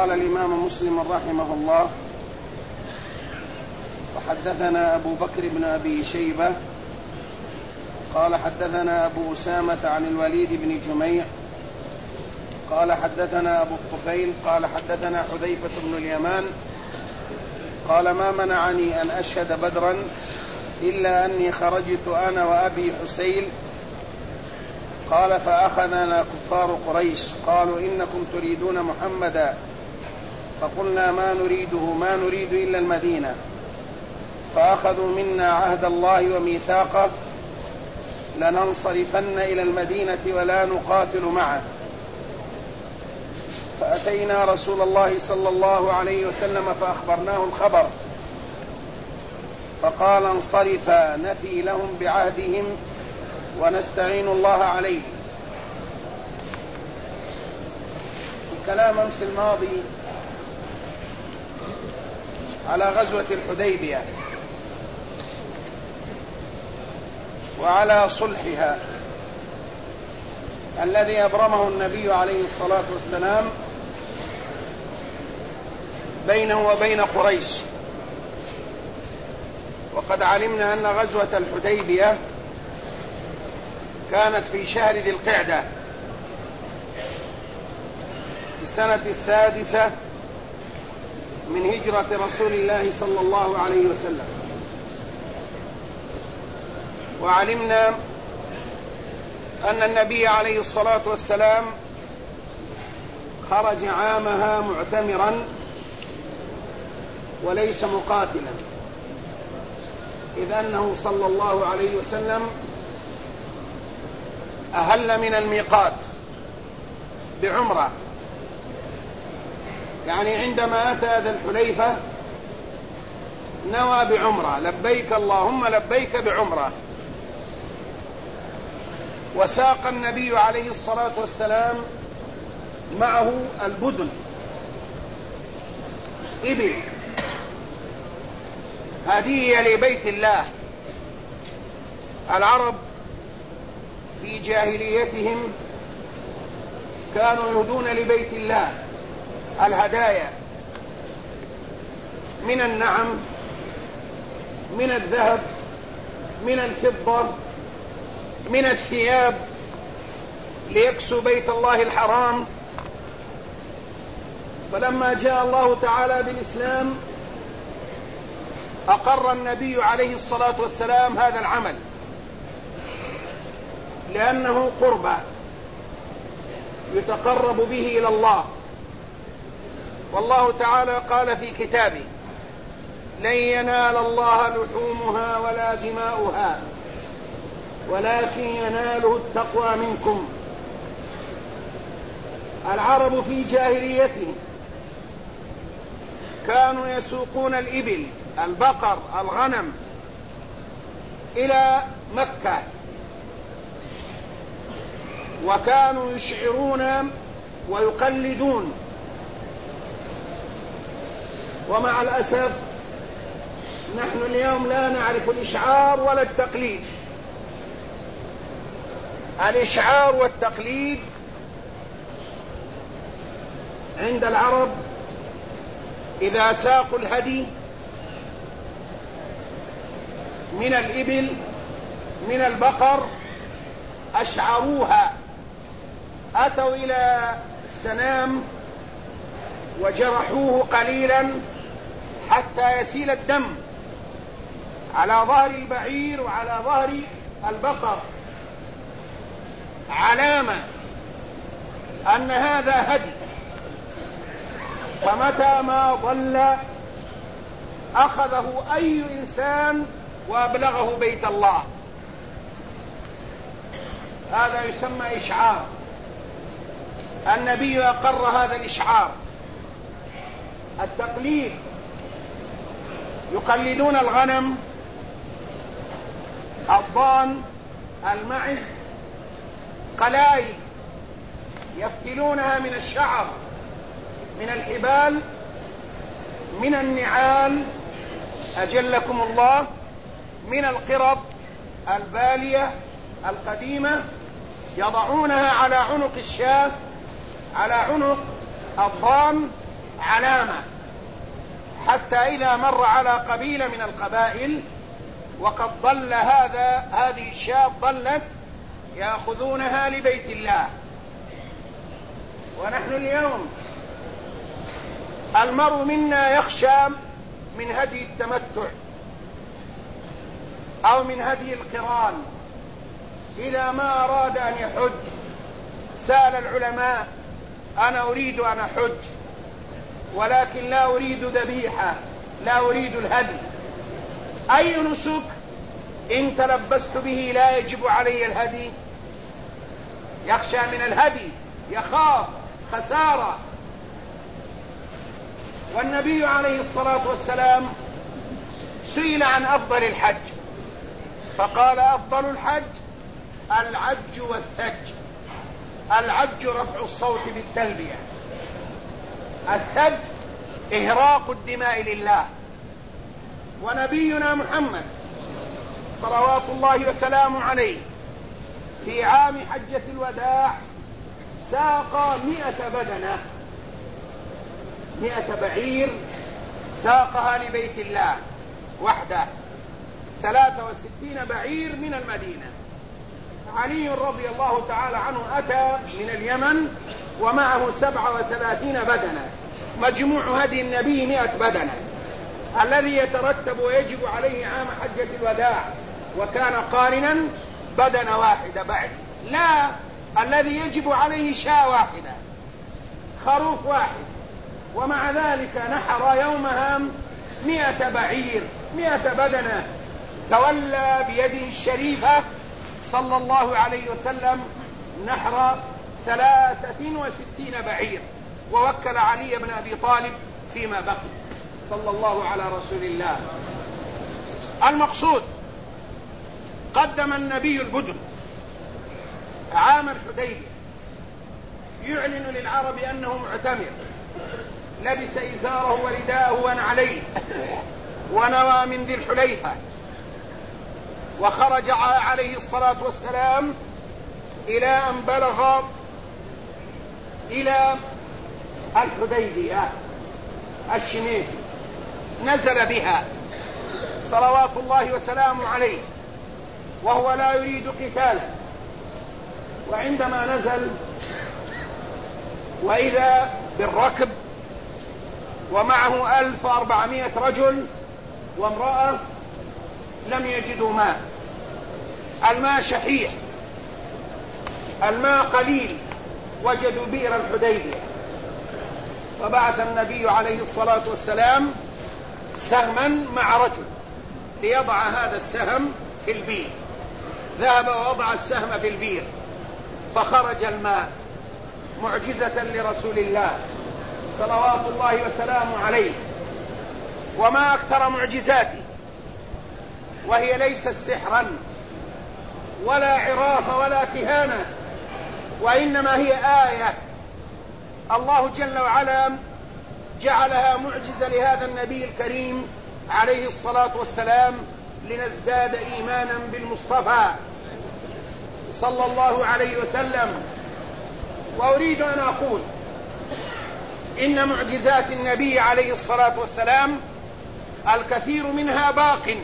قال الإمام مسلم رحمه الله: وحدثنا أبو بكر بن أبي شيبة قال حدثنا أبو أسامة عن الوليد بن جميع قال حدثنا أبو الطفيل قال حدثنا حذيفة بن اليمان قال: ما منعني أن أشهد بدرا إلا أني خرجت أنا وأبي حسين. قال: فأخذنا كفار قريش قالوا: إنكم تريدون محمدا. فقلنا: ما نريد إلا المدينة. فأخذوا منا عهد الله وميثاقه لننصرفن إلى المدينة ولا نقاتل معه. فأتينا رسول الله صلى الله عليه وسلم فأخبرناه الخبر، فقال: انصرفا نفي لهم بعهدهم ونستعين الله عليه. الكلام أمس الماضي على غزوة الحديبية وعلى صلحها الذي أبرمه النبي عليه الصلاة والسلام بينه وبين قريش. وقد علمنا أن غزوة الحديبية كانت في شهر ذي القعدة في السنة 6 من هجرة رسول الله صلى الله عليه وسلم. وعلمنا أن النبي عليه الصلاة والسلام خرج عامها معتمرا وليس مقاتلا، إذ أنه صلى الله عليه وسلم أهل من الميقات بعمرة، يعني عندما أتى ذا الحليفة نوى بعمرة: لبيك اللهم لبيك بعمرة. وساق النبي عليه الصلاة والسلام معه البدن، إبل هدية لبيت الله. العرب في جاهليتهم كانوا يهدون لبيت الله الهدايا من النعم، من الذهب، من الفضة، من الثياب، ليكسوا بيت الله الحرام. فلما جاء الله تعالى بالإسلام أقر النبي عليه الصلاة والسلام هذا العمل، لأنه قربة يتقرب به إلى الله. والله تعالى قال في كتابه: لن ينال الله لحومها ولا دماؤها ولكن يناله التقوى منكم. العرب في جاهليتهم كانوا يسوقون الإبل، البقر، الغنم إلى مكة، وكانوا يشعرون ويقلدون. ومع الأسف نحن اليوم لا نعرف الإشعار ولا التقليد. الإشعار والتقليد عند العرب إذا ساقوا الهدي من الإبل من البقر أشعروها، أتوا إلى السنام وجرحوه قليلا حتى يسيل الدم على ظهر البعير وعلى ظهر البقر، علامة أن هذا هدي. فمتى ما ضل أخذه أي إنسان وأبلغه بيت الله. هذا يسمى إشعار. النبي أقر هذا الإشعار. التقليد يقلدون الغنم، الضان، المعز، قلائد يفتلونها من الشعر، من الحبال، من النعال أجلكم الله، من القرب البالية القديمة، يضعونها على عنق الشاة، على عنق الضان، علامة، حتى إذا مر على قبيلة من القبائل وقد ضل هذه الشاة ضلت يأخذونها لبيت الله. ونحن اليوم المرء منا يخشى من هدي التمتع أو من هدي القران، إذا ما أراد أن يحج سأل العلماء: أنا أريد أن أحج ولكن لا أريد ذبيحة، لا أريد الهدي، أي نسك إن تلبست به لا يجب علي الهدي؟ يخشى من الهدي، يخاف خسارة. والنبي عليه الصلاة والسلام سئل عن أفضل الحج فقال: أفضل الحج العج والثج. العج رفع الصوت بالتلبية، الثج إهراق الدماء لله. ونبينا محمد صلوات الله وسلامه عليه في عام حجة الوداع ساق 100 بدنة، 100 بعير ساقها لبيت الله وحده، 63 بعير من المدينة. علي رضي الله تعالى عنه أتى من اليمن ومعه 37 بدنة، مجموع هدي النبي 100 بدنة. الذي يترتب ويجب عليه عام حجة الوداع وكان قارنا بدنة واحدة بعد، لا الذي يجب عليه شاة واحدة، خروف واحد. ومع ذلك نحر يومها 100 بعير، 100 بدنة، تولى بيده الشريفة صلى الله عليه وسلم نحر 63 بعير، ووكل علي بن أبي طالب فيما بقي صلى الله على رسول الله. المقصود قدم النبي البدن عام الحديبية يعلن للعرب أنه معتمر، لبس إزاره ورداءه ونعليه ونوى من ذي الحليفة، وخرج عليه الصلاة والسلام إلى أن بلغ إلى الحديبية الشميسي، نزل بها صلوات الله وسلامه عليه وهو لا يريد قتالا. وعندما نزل وإذا بالركب ومعه 1400 رجل وامرأة لم يجدوا ماء، الماء شحيح، الماء قليل، وجدوا بئر الحديبية. فبعث النبي عليه الصلاة والسلام سهما مع رجل ليضع هذا السهم في البئر، ذهب ووضع السهم في البئر فخرج الماء، معجزة لرسول الله صلوات الله وسلامه عليه. وما أكثر معجزاته، وهي ليست سحرا ولا عرافة ولا كهانة، وإنما هي آية الله جل وعلا جعلها معجزة لهذا النبي الكريم عليه الصلاة والسلام لنزداد إيمانا بالمصطفى صلى الله عليه وسلم. وأريد أن أقول إن معجزات النبي عليه الصلاة والسلام الكثير منها باق،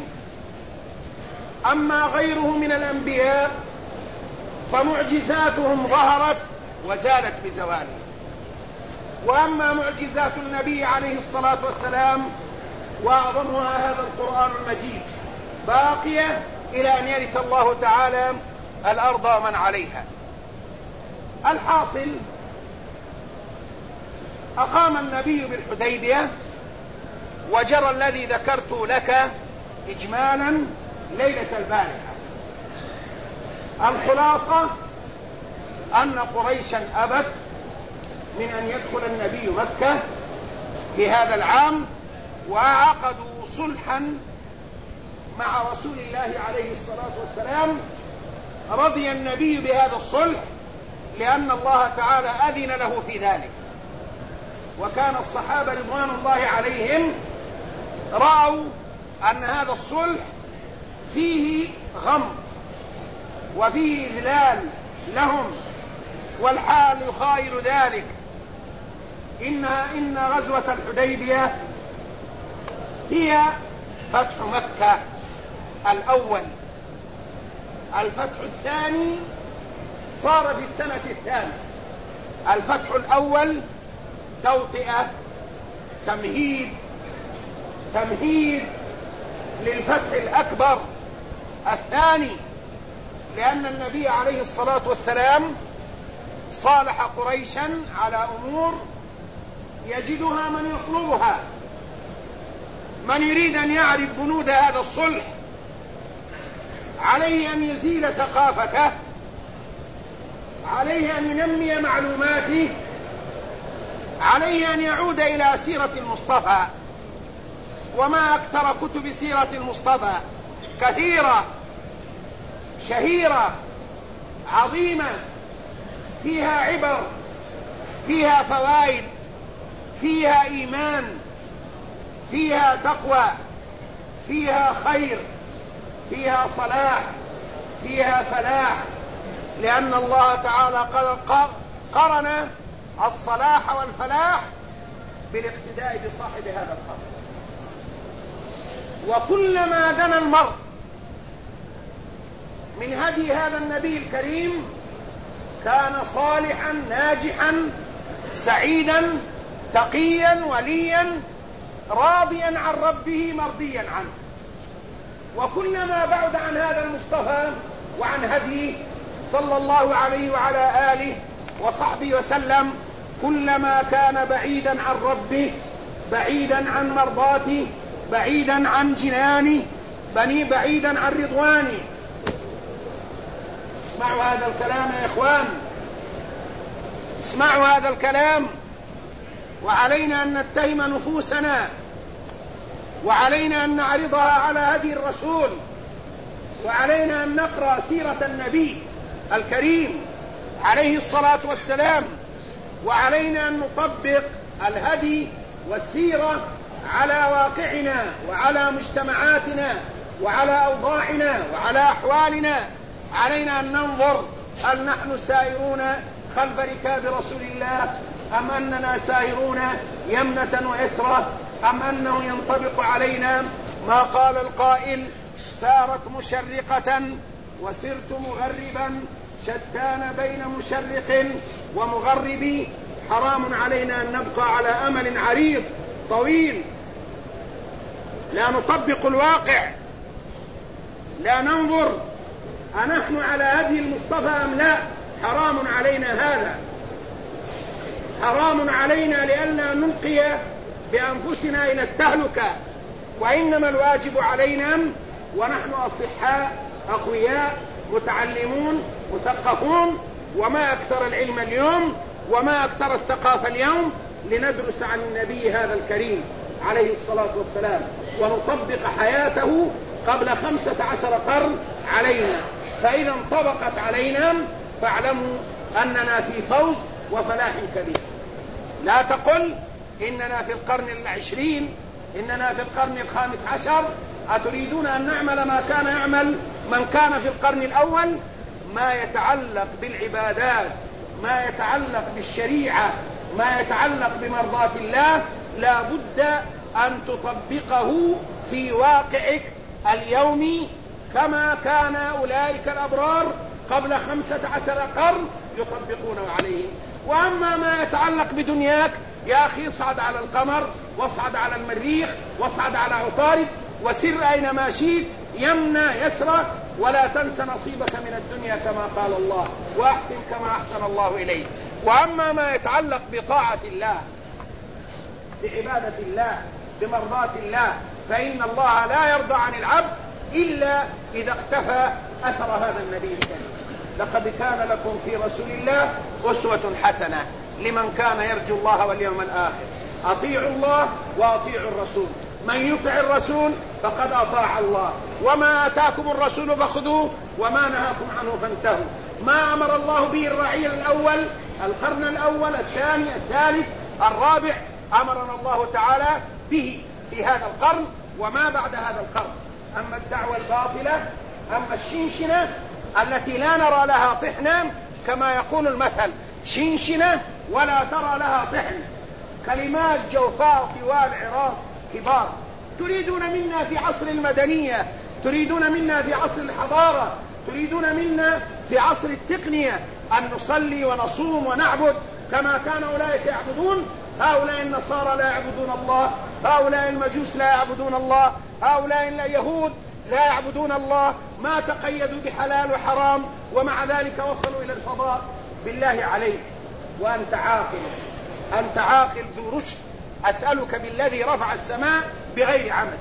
أما غيره من الأنبياء فمعجزاتهم ظهرت وزالت بزواله. وأما معجزات النبي عليه الصلاة والسلام وأعظمها هذا القرآن المجيد باقية إلى أن يرث الله تعالى الأرض ومن عليها. الحاصل أقام النبي بالحديبية وجرى الذي ذكرت لك إجمالا ليلة البارحة. الخلاصة أن قريشا أبت من أن يدخل النبي مكة في هذا العام، وعقدوا صلحا مع رسول الله عليه الصلاة والسلام. رضي النبي بهذا الصلح لأن الله تعالى أذن له في ذلك، وكان الصحابة رضوان الله عليهم رأوا أن هذا الصلح فيه غمط وفيه إذلال لهم، والحال يخايل ذلك، إن غزوة الحديبية هي فتح مكة الأول. الفتح الثاني صار في السنة الثانية. الفتح الأول توطئة، تمهيد للفتح الأكبر الثاني، لأن النبي عليه الصلاة والسلام صالح قريشا على أمور يجدها من يطلبها. من يريد أن يعرف بنود هذا الصلح عليه أن يزيل ثقافته، عليه أن ينمي معلوماته، عليه أن يعود إلى سيرة المصطفى. وما أكثر كتب سيرة المصطفى، كثيرة شهيرة عظيمة، فيها عبر، فيها فوائد، فيها إيمان، فيها تقوى، فيها خير، فيها صلاح، فيها فلاح، لأن الله تعالى قرن الصلاح والفلاح بالاقتداء بصاحب هذا القرن. وكلما دنا المرء من هدي هذا النبي الكريم كان صالحا ناجحا سعيدا تقيا وليا راضيا عن ربه مرضيا عنه. وكلما بعد عن هذا المصطفى وعن هديه صلى الله عليه وعلى آله وصحبه وسلم كلما كان بعيدا عن ربه، بعيدا عن مرضاته، بعيدا عن جنانه، بعيدا عن رضوانه. اسمعوا هذا الكلام يا إخوان، اسمعوا هذا الكلام. وعلينا أن نتهم نفوسنا، وعلينا أن نعرضها على هدي الرسول، وعلينا أن نقرأ سيرة النبي الكريم عليه الصلاة والسلام، وعلينا أن نطبق الهدي والسيرة على واقعنا وعلى مجتمعاتنا وعلى أوضاعنا وعلى أحوالنا. علينا أن ننظر هل نحن سائرون خلف ركاب رسول الله، أم أننا سائرون يمنة ويسرة، أم أنه ينطبق علينا ما قال القائل: سارت مشرقة وسرت مغربا، شتان بين مشرق ومغرب. حرام علينا أن نبقى على أمل عريض طويل لا نطبق الواقع، لا ننظر أنحن على هدي المصطفى أم لا. حرام علينا هذا، حرام علينا لئلا نلقي بأنفسنا إلى التهلكة. وإنما الواجب علينا ونحن أصحاء أقوياء متعلمون مثقفون، وما أكثر العلم اليوم وما أكثر الثقافة اليوم، لندرس عن النبي هذا الكريم عليه الصلاة والسلام ونطبق حياته قبل 15 قرن علينا. فإذا انطبقت علينا فاعلموا أننا في فوز وفلاح كبير. لا تقل إننا في القرن 20، إننا في القرن 15. أتريدون أن نعمل ما كان يعمل من كان في القرن الأول؟ ما يتعلق بالعبادات، ما يتعلق بالشريعة، ما يتعلق بمرضاة الله، لا بد أن تطبقه في واقعك اليومي كما كان أولئك الأبرار قبل 15 قرن يطبقونه عليه. وأما ما يتعلق بدنياك يا أخي، اصعد على القمر واصعد على المريخ واصعد على عطارد وسر أينما شئت يمنى يسرى، ولا تنس نصيبك من الدنيا كما قال الله، وأحسن كما أحسن الله إليك. وأما ما يتعلق بطاعة الله، بعبادة الله، بمرضاة الله، فإن الله لا يرضى عن العبد إلا إذا اختفى أثر هذا النبي الكريم. لقد كان لكم في رسول الله أسوة حسنة لمن كان يرجو الله واليوم الآخر. أطيعوا الله وأطيعوا الرسول، من يطع الرسول فقد أطاع الله. وما آتاكم الرسول فخذوه وما نهاكم عنه فانتهوا. ما أمر الله به الرعيل الأول، القرن الأول، الثاني، الثالث، الرابع، أمرنا الله تعالى به في هذا القرن وما بعد هذا القرن. أما الدعوة الباطلة، أما الشنشنة التي لا نرى لها طحنا، كما يقول المثل: شنشنة ولا ترى لها طحن. كلمات جوفاء طوال عراق كبار. تريدون منا في عصر المدنية، تريدون منا في عصر الحضارة، تريدون منا في عصر التقنية أن نصلي ونصوم ونعبد كما كان أولئك يعبدون. هؤلاء النصارى لا يعبدون الله، هؤلاء المجوس لا يعبدون الله، هؤلاء اليهود لا يعبدون الله، ما تقيدوا بحلال وحرام ومع ذلك وصلوا إلى الفضاء. بالله عليك وأنت عاقل، أنت عاقل ذو رشد، أسألك بالذي رفع السماء بغير عمد،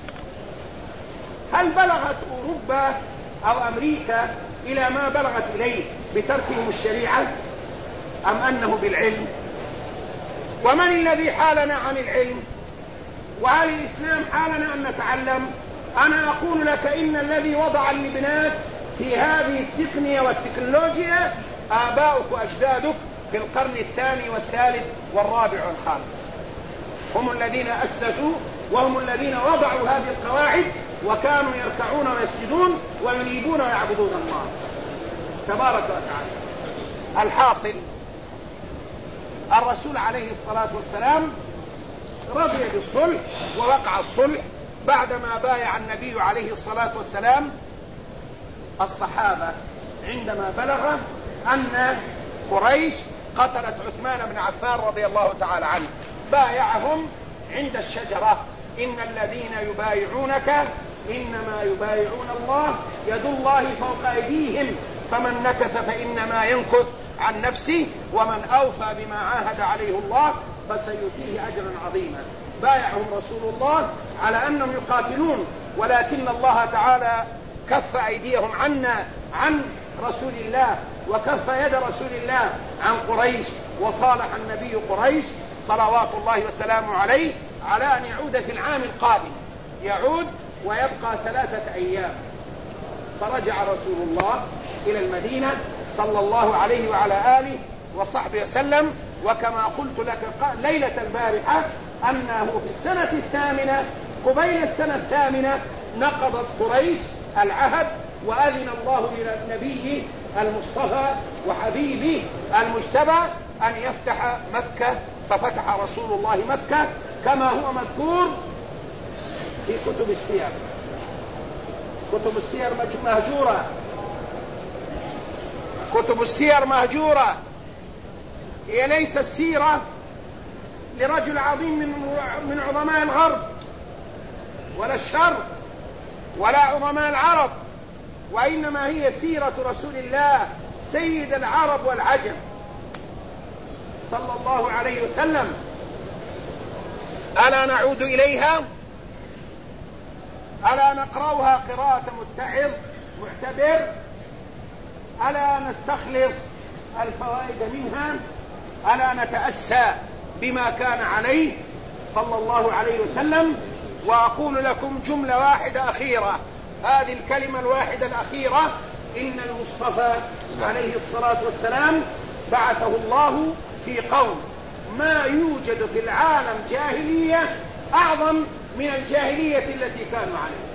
هل بلغت أوروبا أو أمريكا إلى ما بلغت إليه بتركهم الشريعة أم أنه بالعلم؟ ومن الذي حالنا عن العلم؟ وهل الإسلام حالنا أن نتعلم؟ أنا أقول لك إن الذي وضع اللبنات في هذه التقنية والتكنولوجيا آباؤك وأجدادك في القرن الثاني والثالث والرابع والخامس، هم الذين أسسوا وهم الذين وضعوا هذه القواعد، وكانوا يركعون ويسجدون وينيبون ويعبدون الله تبارك وتعالى. الحاصل الرسول عليه الصلاة والسلام رضي بالصلح ووقع الصلح بعدما بايع النبي عليه الصلاة والسلام الصحابة عندما بلغ أن قريش قتلت عثمان بن عفان رضي الله تعالى عنه. بايعهم عند الشجرة: إن الذين يبايعونك إنما يبايعون الله، يد الله فوق أيديهم، فمن نكث فإنما ينكث عن نفسه، ومن أوفى بما عاهد عليه الله فسيؤتيه أجرا عظيما. بايعهم رسول الله على أنهم يقاتلون، ولكن الله تعالى كف أيديهم عنا عن رسول الله، وكف يد رسول الله عن قريش، وصالح النبي قريش صلوات الله وسلامه عليه على أن يعود في العام القادم، يعود ويبقى 3 أيام. فرجع رسول الله إلى المدينة صلى الله عليه وعلى آله وصحبه وسلم، وكما قلت لك ليلة البارحة أنه في السنة 8 قبيل السنة 8 نقضت قريش العهد، وأذن الله لنبيه المصطفى وحبيبه المجتبى أن يفتح مكة، ففتح رسول الله مكة كما هو مذكور في كتب السير. كتب السير مهجورة، كتب السير مهجورة. هي ليست سيرة لرجل عظيم من عظماء الغرب ولا الشرق ولا عظماء العرب، وإنما هي سيرة رسول الله سيد العرب والعجم صلى الله عليه وسلم. ألا نعود إليها؟ ألا نقرأها قراءة متعظ معتبر؟ ألا نستخلص الفوائد منها؟ ألا نتأسى بما كان عليه صلى الله عليه وسلم؟ وأقول لكم جملة واحدة أخيرة، هذه الكلمة الواحدة الأخيرة: إن المصطفى عليه الصلاة والسلام بعثه الله في قوم ما يوجد في العالم جاهلية أعظم من الجاهلية التي كانوا عليها.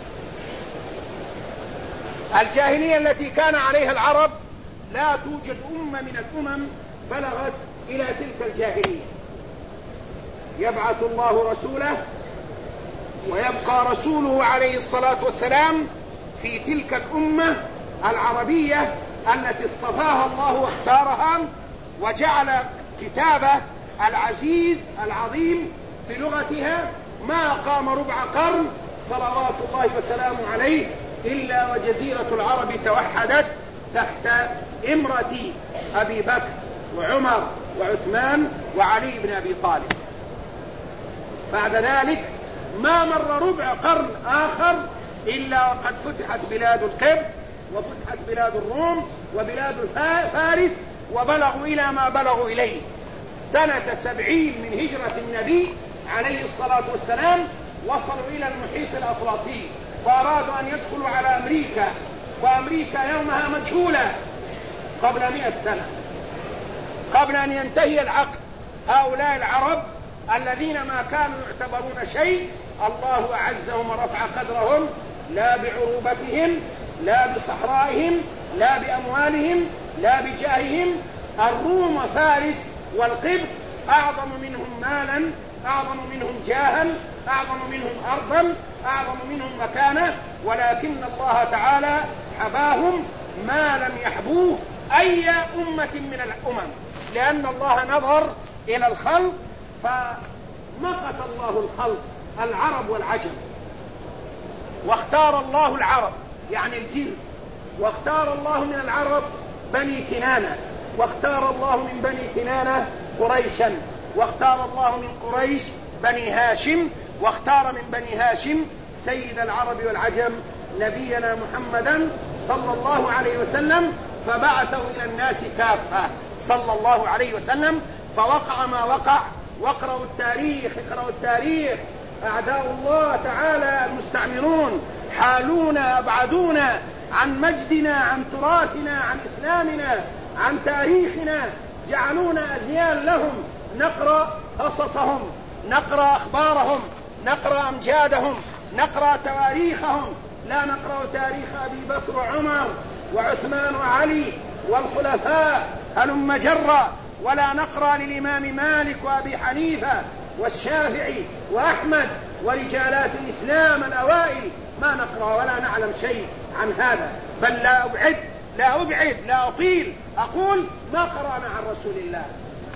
الجاهلية التي كان عليها العرب لا توجد أمة من الأمم بلغت إلى تلك الجاهلية. يبعث الله رسوله ويبقى رسوله عليه الصلاة والسلام في تلك الأمة العربية التي اصطفاها الله واختارها، وجعل كتابه العزيز العظيم بلغتها ما قام ربع قرن صلوات الله وسلامه عليه إلا وجزيرة العرب توحدت تحت إمرة أبي بكر وعمر وعثمان وعلي بن أبي طالب. بعد ذلك ما مر ربع قرن آخر إلا وقد فتحت بلاد القبط وفتحت بلاد الروم وبلاد فارس، وبلغوا إلى ما بلغوا إليه. سنة 70 من هجرة النبي عليه الصلاة والسلام وصلوا إلى المحيط الأطلسي، وأرادوا أن يدخلوا على أمريكا، وأمريكا يومها مجهولة قبل 100 سنة، قبل أن ينتهي العقد. هؤلاء العرب الذين ما كانوا يعتبرون شيء، الله أعزهم ورفع قدرهم، لا بعروبتهم لا بصحرائهم لا بأموالهم لا بجاههم. الروم فارس والقبط أعظم منهم مالا، أعظم منهم جاها، أعظم منهم أرضا، أعظم منهم مكانة، ولكن الله تعالى حباهم ما لم يحبوه أي أمة من الأمم، لأن الله نظر إلى الخلق فمقت الله الخلق العرب والعجم، واختار الله العرب يعني الجنس، واختار الله من العرب بني كنانة، واختار الله من بني كنانة قريشا، واختار الله من قريش بني هاشم، واختار من بني هاشم سيد العرب والعجم نبينا محمدا صلى الله عليه وسلم، فبعثه إلى الناس كافة صلى الله عليه وسلم، فوقع ما وقع. واقرأوا التاريخ، اقرأوا التاريخ، أعداء الله تعالى المستعمرون حالونا، أبعدونا عن مجدنا، عن تراثنا، عن إسلامنا، عن تاريخنا، جعلونا أذيال لهم، نقرأ قصصهم، نقرأ أخبارهم، نقرأ أمجادهم، نقرأ تواريخهم، لا نقرأ تاريخ أبي بكر وعمر وعثمان وعلي والخلفاء هلم جرا، ولا نقرأ للإمام مالك وأبي حنيفة والشافعي وأحمد ورجالات الإسلام الأوائل، ما نقرأ ولا نعلم شيء عن هذا. بل لا أبعد لا أطيل، أقول ما قرأنا عن رسول الله،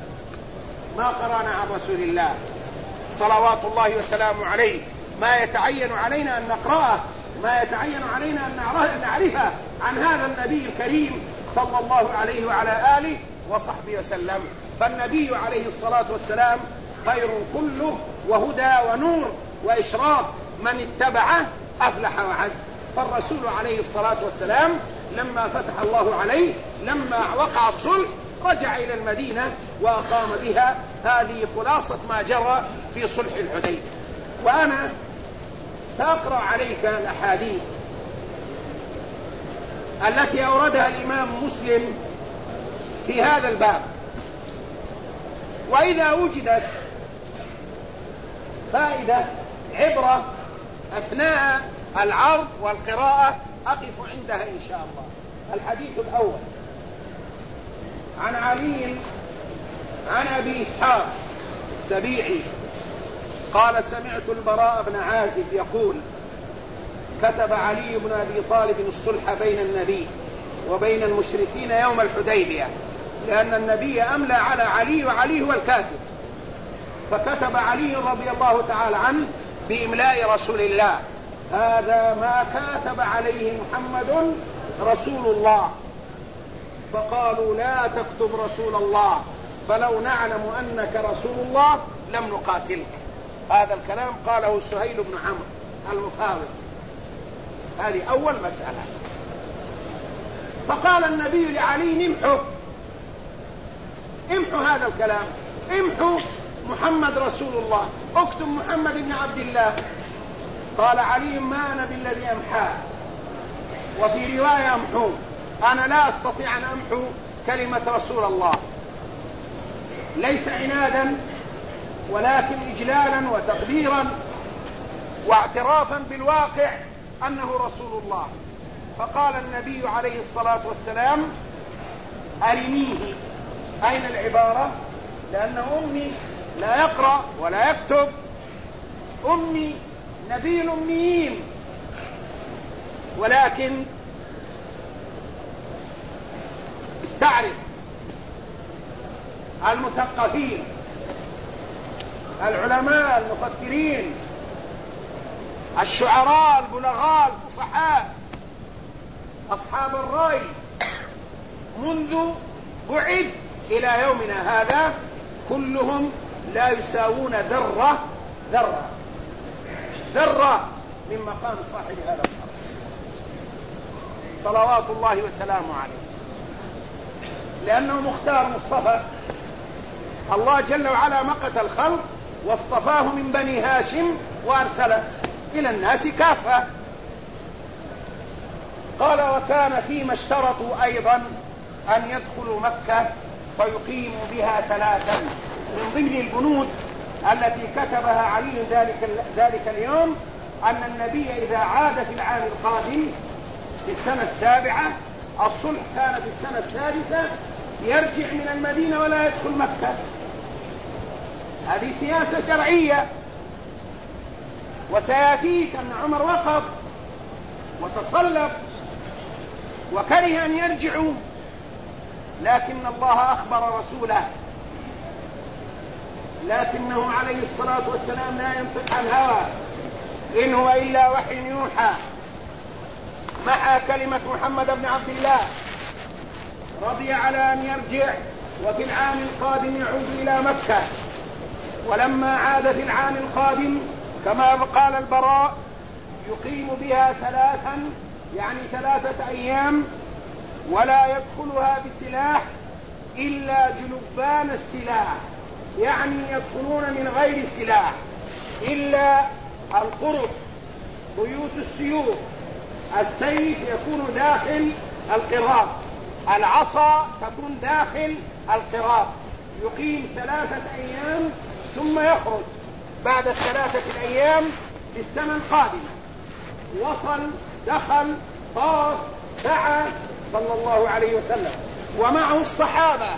ما قرأنا عن رسول الله صلوات الله وسلامه عليه، ما يتعين علينا أن نقرأه، ما يتعين علينا أن نعرفه عن هذا النبي الكريم صلى الله عليه وعلى آله وصحبه وسلم. فالنبي عليه الصلاة والسلام خير كله، وهدى ونور وإشراق، من اتبعه أفلح وعز. فالرسول عليه الصلاة والسلام لما فتح الله عليه، لما وقع الصلح، رجع إلى المدينة وأقام بها. هذه خلاصة ما جرى في صلح الحديبية. وأنا سأقرأ عليك الأحاديث التي أوردها الإمام مسلم في هذا الباب، وإذا وجدت فائدة عبرة أثناء العرض والقراءة أقف عندها إن شاء الله. الحديث الأول عن علي عن أبي إسحاق السبيعي قال: سمعت البراء بن عازب يقول: كتب علي بن أبي طالب الصلح بين النبي وبين المشركين يوم الحديبية، لأن النبي أملى على علي وعلي هو الكاتب، فكتب علي رضي الله تعالى عنه بإملاء رسول الله: هذا ما كاتب عليه محمد رسول الله. فقالوا: لا تكتب رسول الله، فلو نعلم أنك رسول الله لم نقاتلك. هذا الكلام قاله سهيل بن عمرو المفاوض. هذه أول مسألة. فقال النبي لعلي: امحوا هذا الكلام، امحوا محمد رسول الله، اكتب محمد بن عبد الله. قال علي: ما أنا بالذي أمحاه. وفي رواية: امحوه، أنا لا أستطيع أن أمحو كلمة رسول الله، ليس عنادا ولكن إجلالا وتقديرا واعترافا بالواقع أنه رسول الله. فقال النبي عليه الصلاة والسلام: أرنيه. أين العبارة؟ لأن أمي لا يقرأ ولا يكتب، أمي نبي الأميين، ولكن استعرف المثقفين العلماء المفكرين الشعراء البلغاء الفصحاء أصحاب الرأي منذ بعث إلى يومنا هذا كلهم لا يساوون ذرة من مقام صاحب هذا الأمر صلوات الله وسلامه عليه، لأنه مختار مصطفى. الله جل وعلا مقت الخلق واصطفاه من بني هاشم وأرسله إلى الناس كافة. قال: وكان فيما اشترطوا أيضا أن يدخلوا مكة فيقيموا بها 3. من ضمن البنود التي كتبها علي ذلك اليوم أن النبي إذا عاد في العام القادم في السنة 7، الصلح كان في السنة 6، يرجع من المدينة ولا يدخل مكة، هذه سياسة شرعية. وسيأتيك أن عمر وقف وتصلب وكره أن يرجعوا، لكن الله أخبر رسوله، لكنه عليه الصلاة والسلام لا ينطق عن الهوى، إن هو إلا وحي يوحى. محى كلمة محمد بن عبد الله، رضي على أن يرجع وفي العام القادم يعود إلى مكة. ولما عاد في العام القادم كما قال البراء يقيم بها 3 أيام، ولا يدخلها بسلاح إلا جلبان السلاح، يعني يدخلون من غير سلاح إلا القرط، خيوط السيوف، السيف يكون داخل القراب، العصا تكون داخل القراب. يقيم 3 أيام ثم يخرج بعد 3 أيام في السنة القادمة. وصل، دخل، طاف، سعى صلى الله عليه وسلم ومعه الصحابة،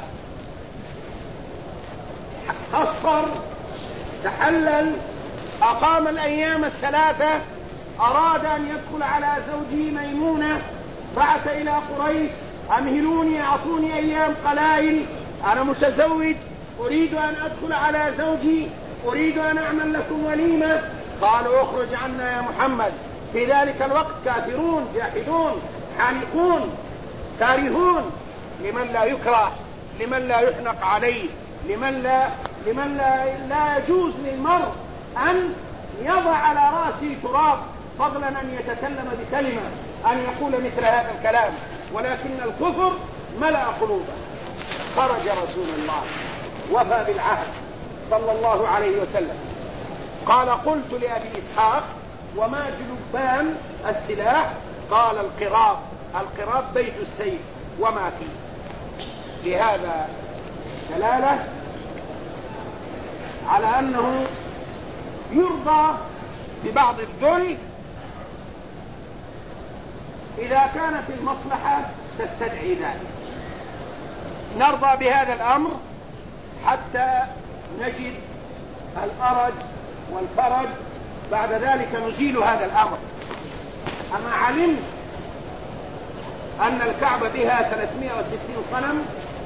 قصر، تحلل، أقام الأيام 3. أراد أن يدخل على زوجه ميمونة، بعث إلى قريش: أمهلوني، أعطوني أيام قلائل، أنا متزوج، أريد أن أدخل على زوجي، أريد أن أعمل لكم وليمة. قالوا: اخرج عنا يا محمد. في ذلك الوقت كافرون، جاحدون، حانقون، كارهون لمن لا يكره، لمن لا يحنق عليه، لمن لا يجوز للمرء أن يضع على رأسه تراب، فضلا أن يتكلم بكلمة، أن يقول مثل هذا الكلام. ولكن الكفر ملأ قلوبه. خرج رسول الله وفى بالعهد صلى الله عليه وسلم. قال: قلت لأبي إسحاق: وما جلبان السلاح؟ قال: القراب. القراب بيت السيف وما فيه. في هذا دلالة على أنه يرضى ببعض الذل إذا كانت المصلحة تستدعي ذلك. نرضى بهذا الأمر حتى نجد الأرج والفرج، بعد ذلك نزيل هذا الأمر. أما علمت أن الكعبة بها 360 صنم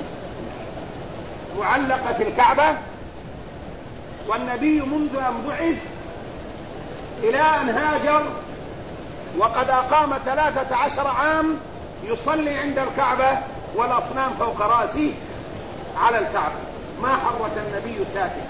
معلقة في الكعبة، والنبي منذ أن بعث إلى أن هاجر وقد أقام 13 عام يصلي عند الكعبة والأصنام فوق رأسه على الكعبة، ما حرك النبي ساكنا،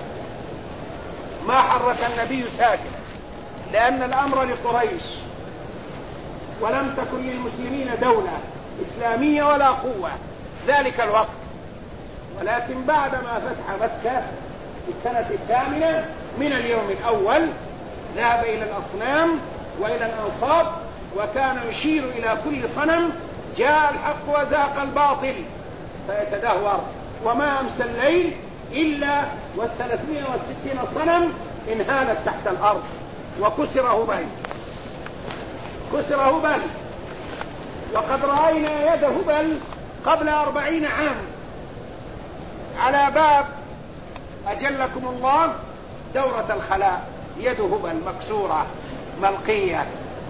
ما حرك النبي ساكنا، لأن الأمر لقريش، ولم تكن للمسلمين دولة إسلامية ولا قوة ذلك الوقت. ولكن بعدما فتح مكة في السنة 8 من اليوم الأول ذهب إلى الأصنام وإلى الأنصاب، وكان يشير إلى كل صنم: جاء الحق وزهق الباطل، فيتدهور. وما أمسى الليل إلا وال360 صنم انهالت تحت الأرض، وكسر هبل، كسر هبل. وقد رأينا يد هبل قبل 40 عام على باب أجلكم الله دورة الخلاء، يد هبل مكسورة ملقية.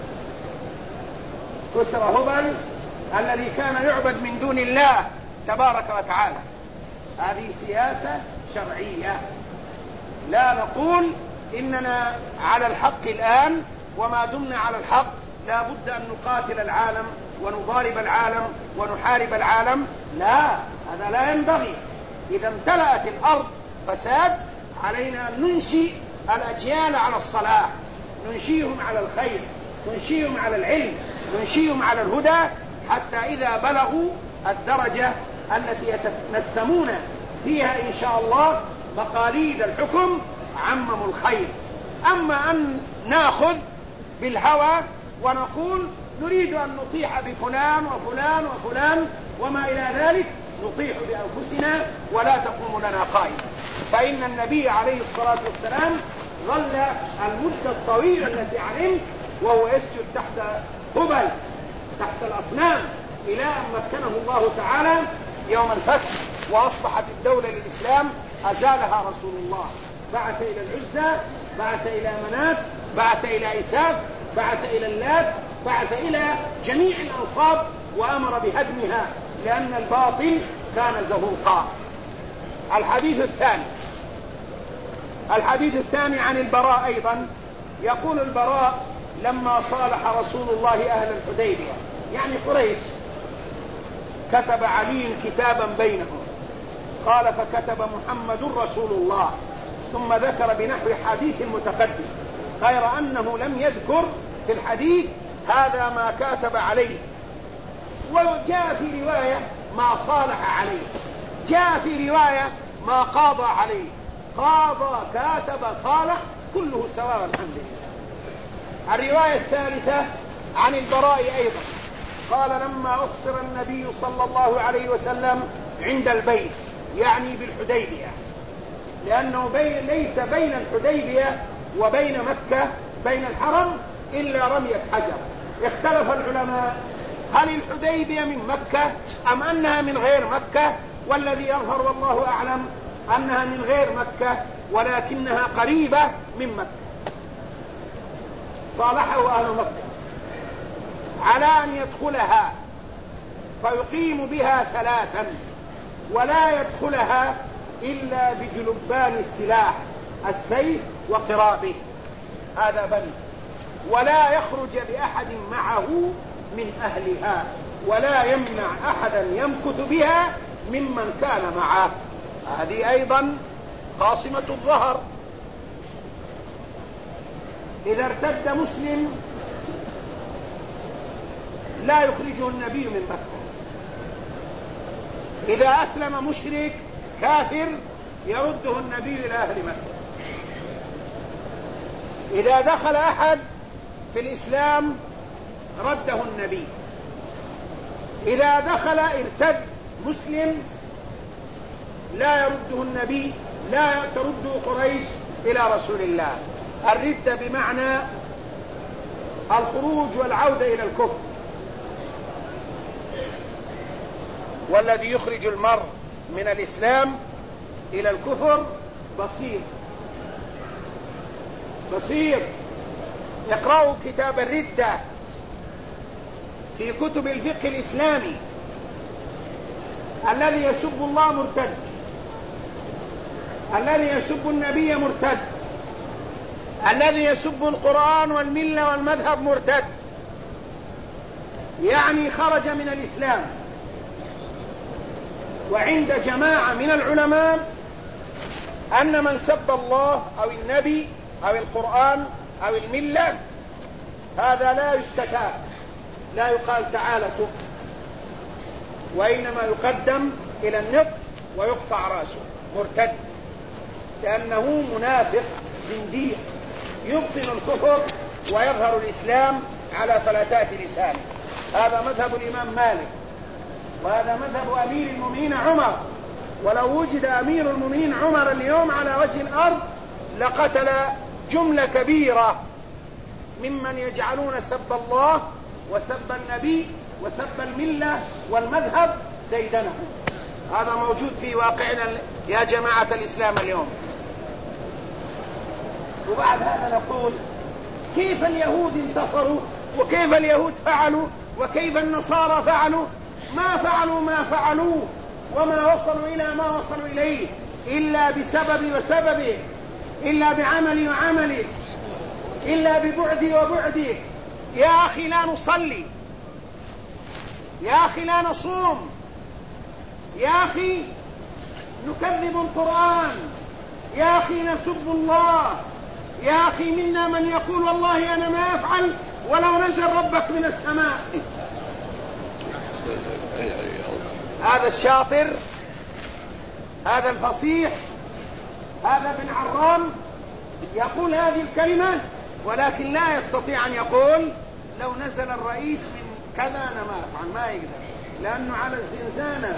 كسر هبل الذي كان يعبد من دون الله تبارك وتعالى. هذه سياسة شرعية. لا نقول إننا على الحق الآن، وما دمنا على الحق لا بد أن نقاتل العالم ونضارب العالم ونحارب العالم. لا، هذا لا ينبغي. إذا امتلأت الأرض فساد علينا أن ننشئ الأجيال على الصلاح، ننشئهم على الخير، ننشئهم على العلم، ننشئهم على الهدى، حتى إذا بلغوا الدرجة التي يتنسمون فيها إن شاء الله مقاليد الحكم عمموا الخير. أما أن نأخذ بالهوى ونقول نريد أن نطيح بفلان وفلان وفلان وما إلى ذلك، نطيح بأنفسنا ولا تقوم لنا قائمة. فإن النبي عليه الصلاة والسلام ظل المدة الطويلة التي علمت وهو يسجد تحت هبل، تحت الأصنام، إلى أن مكنه الله تعالى يوم الفتح وأصبحت الدولة للإسلام أزالها رسول الله، بعث إلى العزى، بعث إلى منات، بعث إلى إساف، بعث إلى اللات، بعث إلى جميع الأنصاب وأمر بهدمها، لأن الباطل كان زهوقا. الحديث الثاني عن البراء أيضا. يقول البراء: لما صالح رسول الله أهل الحديبية، يعني قريش، كتب علي كتابا بينهم، قال: فكتب محمد رسول الله، ثم ذكر بنحو حديث المتقدم، غير أنه لم يذكر في الحديث هذا ما كاتب عليه. وجاء في رواية ما صالح عليه، جاء في رواية ما قاضى عليه. قاضى، كاتب، صالح، كله سواء الحمد لله. الرواية الثالثة عن البراء أيضا قال: لما أحصر النبي صلى الله عليه وسلم عند البيت، يعني بالحديبية، لأنه ليس بين الحديبية وبين مكة، بين الحرم، إلا رمية حجر. اختلف العلماء هل الحديبية من مكة أم أنها من غير مكة، والذي يظهر والله أعلم أنها من غير مكة، ولكنها قريبة من مكة. صالحه أهل مكة على أن يدخلها فيقيم بها 3، ولا يدخلها إلا بجلبان السلاح، السيف وقرابه، هذا بند، ولا يخرج بأحد معه من أهلها، ولا يمنع أحدا يمكث بها ممن كان معه. هذه أيضا قاصمة الظهر. إذا ارتد مسلم لا يخرجه النبي من مكة. إذا أسلم مشرك كافر يرده النبي إلى أهل مكة. إذا دخل أحد في الإسلام رده النبي. إذا دخل ارتد مسلم لا يرده النبي، لا ترده قريش إلى رسول الله. الردة بمعنى الخروج والعودة إلى الكفر، والذي يخرج المرء من الإسلام إلى الكفر بصير. اقرأوا كتاب الردة في كتب الفقه الإسلامي. الذي يسب الله مرتد، الذي يسب النبي مرتد، الذي يسب القرآن والملة والمذهب مرتد، يعني خرج من الإسلام. وعند جماعة من العلماء أن من سب الله أو النبي أو القرآن أو الملة هذا لا يستتاب، لا يقال تعالى تب، وإنما يقدم إلى النطق ويقطع رأسه مرتد، لأنه منافق زنديق يبطن الكفر ويظهر الإسلام على فلتات لسانه. هذا مذهب الإمام مالك، وهذا مذهب أمير المؤمنين عمر. ولو وجد أمير المؤمنين عمر اليوم على وجه الأرض لقتل جملة كبيرة ممن يجعلون سب الله وسب النبي وسب الملة والمذهب ديدنه. هذا موجود في واقعنا يا جماعة الإسلام اليوم. وبعد هذا نقول كيف اليهود انتصروا، وكيف اليهود فعلوا، وكيف النصارى فعلوا؟ ما فعلوا ما فعلوه، وما وصلوا إلى ما وصلوا إليه إلا بسبب وسببه، إلا بعمل وعمله، إلا ببعدي وبعده. يا أخي لا نصلي، يا أخي لا نصوم، يا أخي نكذب القرآن، يا أخي نسب الله، يا أخي منا من يقول والله أنا ما أفعل ولو نزل ربك من السماء. هذا الشاطر، هذا الفصيح، هذا بن عرام يقول هذه الكلمة، ولكن لا يستطيع أن يقول لو نزل الرئيس من كذا أنا ما أفعل، ما يقدر، لأنه على الزنزانة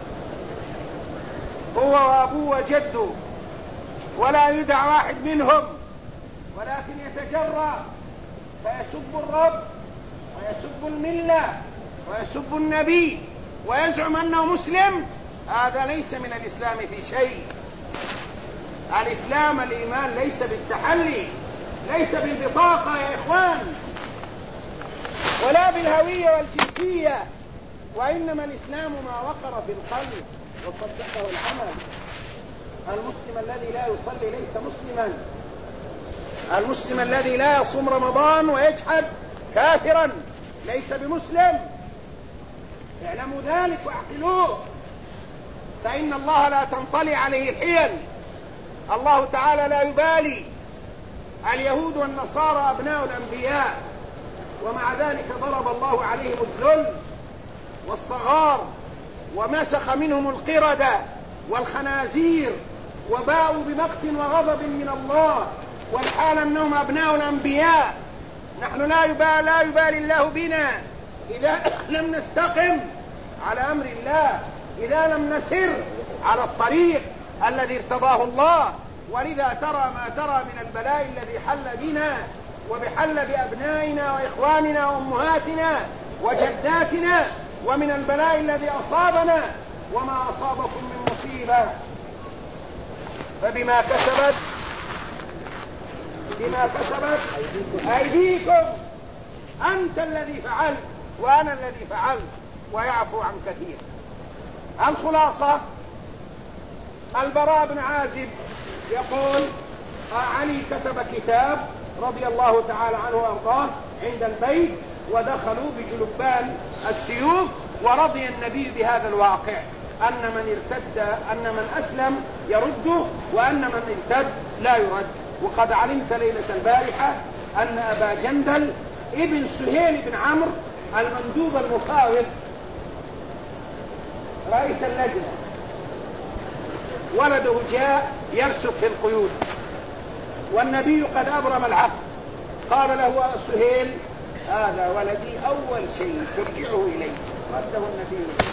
هو وأبوه وجده، ولا يدع واحد منهم، ولكن يتجرأ فيسب الرب ويسب الملة ويسب النبي ويزعم أنه مسلم. هذا ليس من الإسلام في شيء. الإسلام الإيمان ليس بالتحلي، ليس بالبطاقة يا إخوان، ولا بالهوية والجنسية، وإنما الإسلام ما وقر في القلب وصدقه العمل. المسلم الذي لا يصلي ليس مسلما، المسلم الذي لا يصوم رمضان ويجحد كافرا ليس بمسلم. اعلموا ذلك واعقلوه، فإن الله لا تنطلي عليه الحيل. الله تعالى لا يبالي. اليهود والنصارى أبناء الأنبياء، ومع ذلك ضرب الله عليهم الذل والصغار، ومسخ منهم القردة والخنازير، وباءوا بمقت وغضب من الله، والحال أنهم أبناء الأنبياء. نحن لا يبالي الله بنا إذا لم نستقم على أمر الله، إذا لم نسر على الطريق الذي ارتضاه الله. ولذا ترى ما ترى من البلاء الذي حل بنا وبحل بأبنائنا وإخواننا وأمهاتنا وجداتنا، ومن البلاء الذي أصابنا. وما أصابكم من مصيبة فبما كسبت أيديكم. أنت الذي فعلت وأنا الذي فعلت، ويعفو عن كثير. الخلاصة: البراء بن عازب يقول: علي كتب كتاب رضي الله تعالى عنه وارضاه عند البيت، ودخلوا بجلبان السيوف، ورضي النبي بهذا الواقع، أن من أسلم يرده، وأن من ارتد لا يرد. وقد علمت ليلة البارحة أن أبا جندل ابن سهيل بن عمرو المندوب المفاوض رئيس اللجنة، ولده جاء يرسف في القيود، والنبي قد أبرم العقد. قال له سهيل: هذا ولدي، أول شيء ترجعه إليه. رده النبي إليه.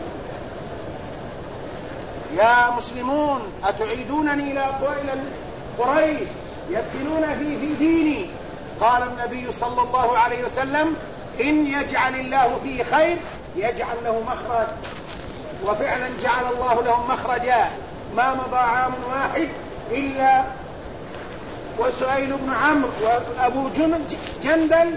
يا مسلمون، أتعيدونني إلى قريش يفتنون في ديني؟ قال النبي صلى الله عليه وسلم: إن يجعل الله فيه خير يجعل له مخرج. وفعلا جعل الله لهم مخرجا. ما مضى عام واحد إلا وسهيل بن عمرو وأبو جندل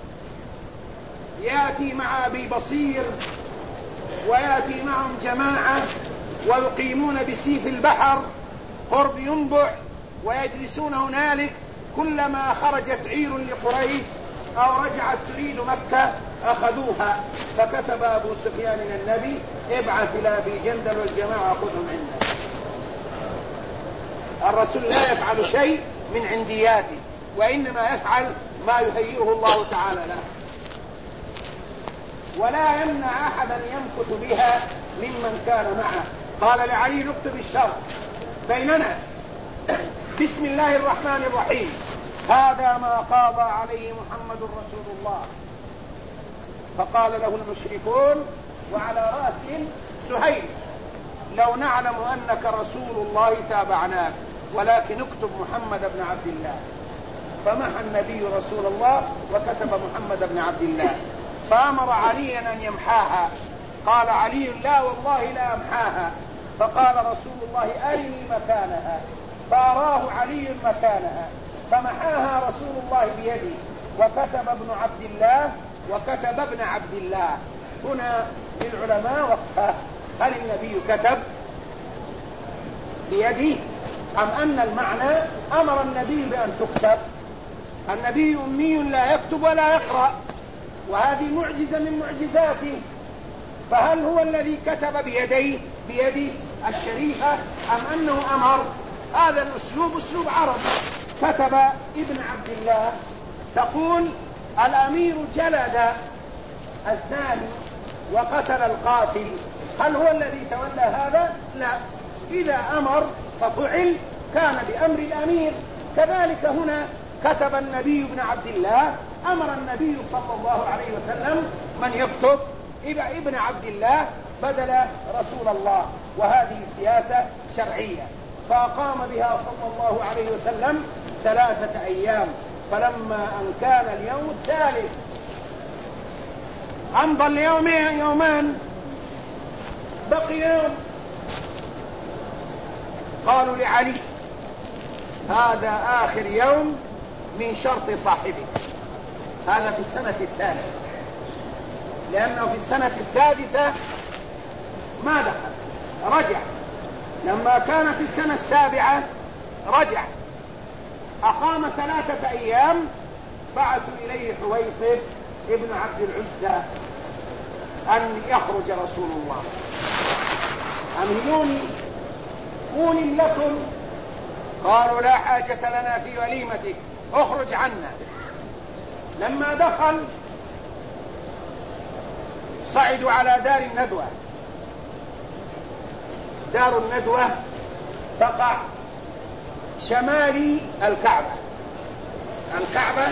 يأتي مع أبي بصير، ويأتي معهم جماعة، ويقيمون بسيف البحر قرب ينبع، ويجلسون هنالك. كلما خرجت عير لقريش أو رجعت تريد مكة أخذوها. فكتب أبو سفيان للنبي: ابعث إلى أبي جندل والجماعة خذهم عندنا. الرسول لا يفعل شيء من عندياته، وإنما يفعل ما يهيئه الله تعالى له، ولا يمنع أحدا يمكث بها ممن كان معه. قال لعلي: نكتب الشرط بيننا، بسم الله الرحمن الرحيم، هذا ما قاضى عليه محمد رسول الله. فقال له المشركون وعلى رأسهم سهيل: لو نعلم أنك رسول الله تابعناك، ولكن اكتب محمد بن عبد الله. فمحى النبي رسول الله وكتب محمد بن عبد الله، فأمر عليا أن يمحاها. قال علي: لا والله لا أمحاها. فقال رسول الله: أرني مكانها. فأراه علي مكانها، فمحاها رسول الله بيده، وكتب ابن عبد الله وكتب ابن عبد الله. هنا للعلماء وقفة: هل النبي كتب بيده، أم أن المعنى أمر النبي بأن تكتب؟ النبي أمي لا يكتب ولا يقرأ، وهذه معجزة من معجزاته. فهل هو الذي كتب بيده الشريفة، أم أنه أمر؟ هذا الأسلوب أسلوب عرب. كتب ابن عبد الله، تقول الأمير جلد الزاني وقتل القاتل. هل هو الذي تولى هذا؟ لا. إذا أمر ففعل كان بأمر الأمير. كذلك هنا كتب النبي ابن عبد الله، أمر النبي صلى الله عليه وسلم من يكتب ابن عبد الله بدل رسول الله، وهذه سياسة شرعية. فقام بها صلى الله عليه وسلم 3 أيام. فلما أن كان اليوم الثالث أمضى يومان، بقي يوم. قالوا لعلي: هذا آخر يوم من شرط صاحبه. هذا في السنة الثالثة، لأنه في السنة السادسة ما دخل، رجع. لما كانت السنة السابعة رجع، أقام 3 أيام، بعثوا إليه حويطب ابن عبد العزى أن يخرج رسول الله. أمهلوني كون لكم. قالوا لا حاجة لنا في وليمتك، اخرج عنا. لما دخل صعدوا على دار الندوة. دار الندوة تقع شمال الكعبة. الكعبة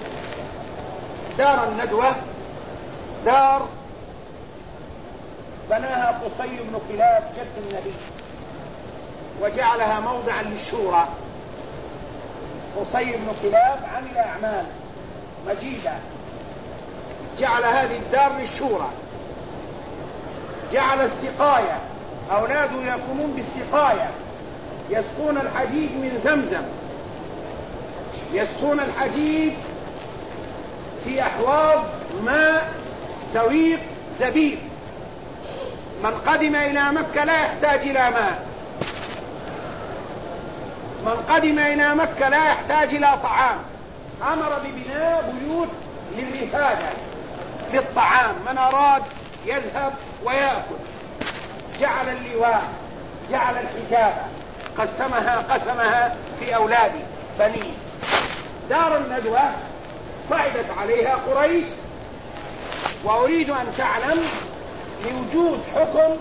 دار الندوة دار بناها قصي بن كلاب جد النبي، وجعلها موضعا للشورى. قصي بن كلاب عمل أعمال مجيدة، جعل هذه الدار للشورى، جعل السقاية، أولاده يقومون بالسقاية، يسقون الحجيج من زمزم، يسقون الحجيج في أحواض ماء سويق زبيب. من قدم إلى مكة لا يحتاج إلى ماء، من قدم إلى مكة لا يحتاج إلى طعام. أمر ببناء بيوت للرفادة للطعام، من أراد يذهب ويأكل. جعل اللواء، جعل الحجابة، قسمها في أولاد بنيه. دار الندوة صعدت عليها قريش، وأريد أن تعلم لوجود حكم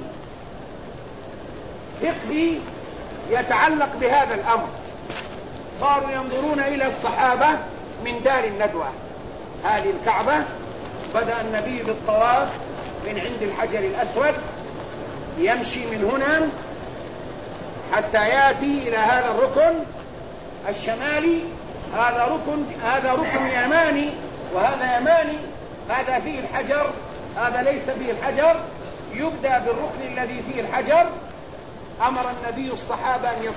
فقهي يتعلق بهذا الأمر. صاروا ينظرون إلى الصحابة من دار الندوة. هذه الكعبة بدأ النبي بالطواف من عند الحجر الأسود، يمشي من هنا حتى يأتي إلى هذا الركن الشمالي. هذا ركن يماني وهذا يماني، هذا فيه الحجر، هذا ليس فيه الحجر. يبدأ بالركن الذي فيه الحجر. أمر النبي الصحابة أن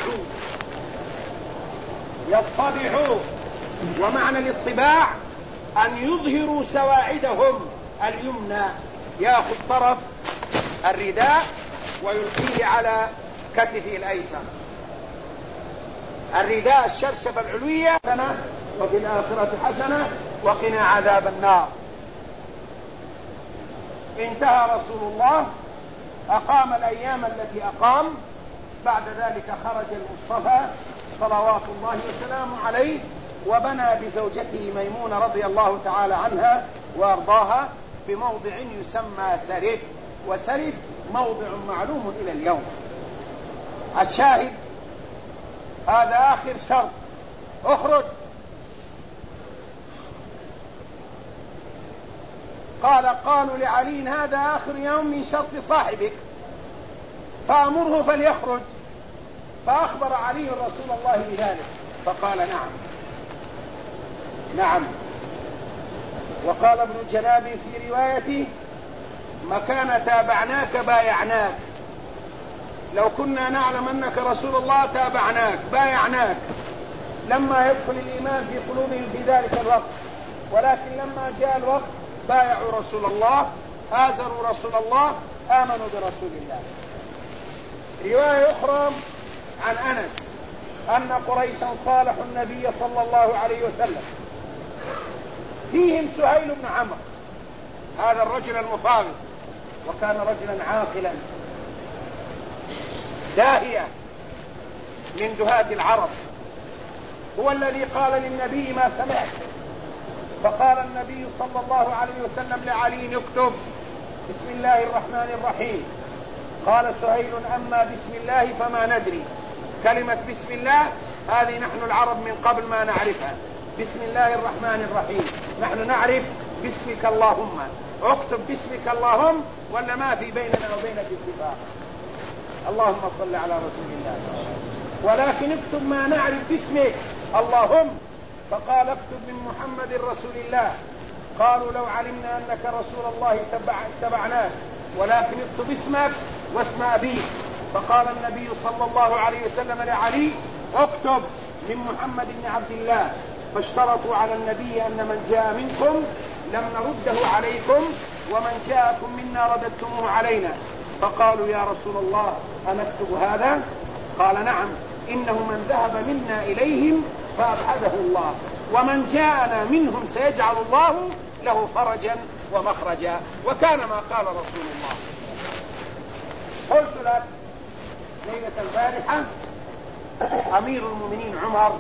يطبعوا، ومعنى الاطباع أن يظهروا سواعدهم اليمنى. يأخذ طرف الرداء ويلقيه على كتفه الأيسر. الرداء الشرشفة العلوية حسنة، وفي الآخرة حسنة وقنا عذاب النار. انتهى رسول الله، أقام الأيام التي أقام. بعد ذلك خرج المصطفى صلوات الله وسلامه عليه، وبنى بزوجته ميمونة رضي الله تعالى عنها وأرضاها بموضع يسمى سرف، وسرف موضع معلوم إلى اليوم. الشاهد هذا آخر شرط، اخرج. قالوا لعلي هذا آخر يوم من شرط صاحبك فأمره فليخرج. فأخبر علي رسول الله بذلك فقال نعم. وقال ابن جلاب في روايته: مكان تابعناك بايعناك. لو كنا نعلم أنك رسول الله تابعناك بايعناك. لما يدخل الإيمان في قلوبهم في ذلك الوقت، ولكن لما جاء الوقت بايعوا رسول الله، آزروا رسول الله، آمنوا برسول الله. رواية أخرى عن أنس أن قريشا صالحوا النبي صلى الله عليه وسلم، فيهم سهيل بن عمرو، هذا الرجل المفاوض، وكان رجلا عاقلا داهية من دهاة العرب، هو الذي قال للنبي: ما سمعت. فقال النبي صلى الله عليه وسلم لعلي: اكتب بسم الله الرحمن الرحيم. قال سهيل: أما بسم الله فما ندري. كلمة بسم الله هذه نحن العرب من قبل ما نعرفها. بسم الله الرحمن الرحيم، نحن نعرف باسمك اللهم. اكتب باسمك اللهم، ولا ما في بيننا وبينك اتفاق. اللهم صل على رسول الله. ولكن اكتب ما نعرف باسمك اللهم. فقال: اكتب من محمد رسول الله. قالوا: لو علمنا أنك رسول الله اتبعناك، ولكن اكتب اسمك واسم أبيك. فقال النبي صلى الله عليه وسلم لعلي: اكتب من محمد بن عبد الله فاشترطوا على النبي أن من جاء منكم لم نرده عليكم ومن جاءكم منا رددتموه علينا. فقالوا يا رسول الله أنكتب هذا؟ قال نعم، إنه من ذهب منا إليهم فأبعده الله، ومن جاءنا منهم سيجعل الله له فرجا ومخرجا. وكان ما قال رسول الله. قلت لك ليلة البارحة أمير المؤمنين عمر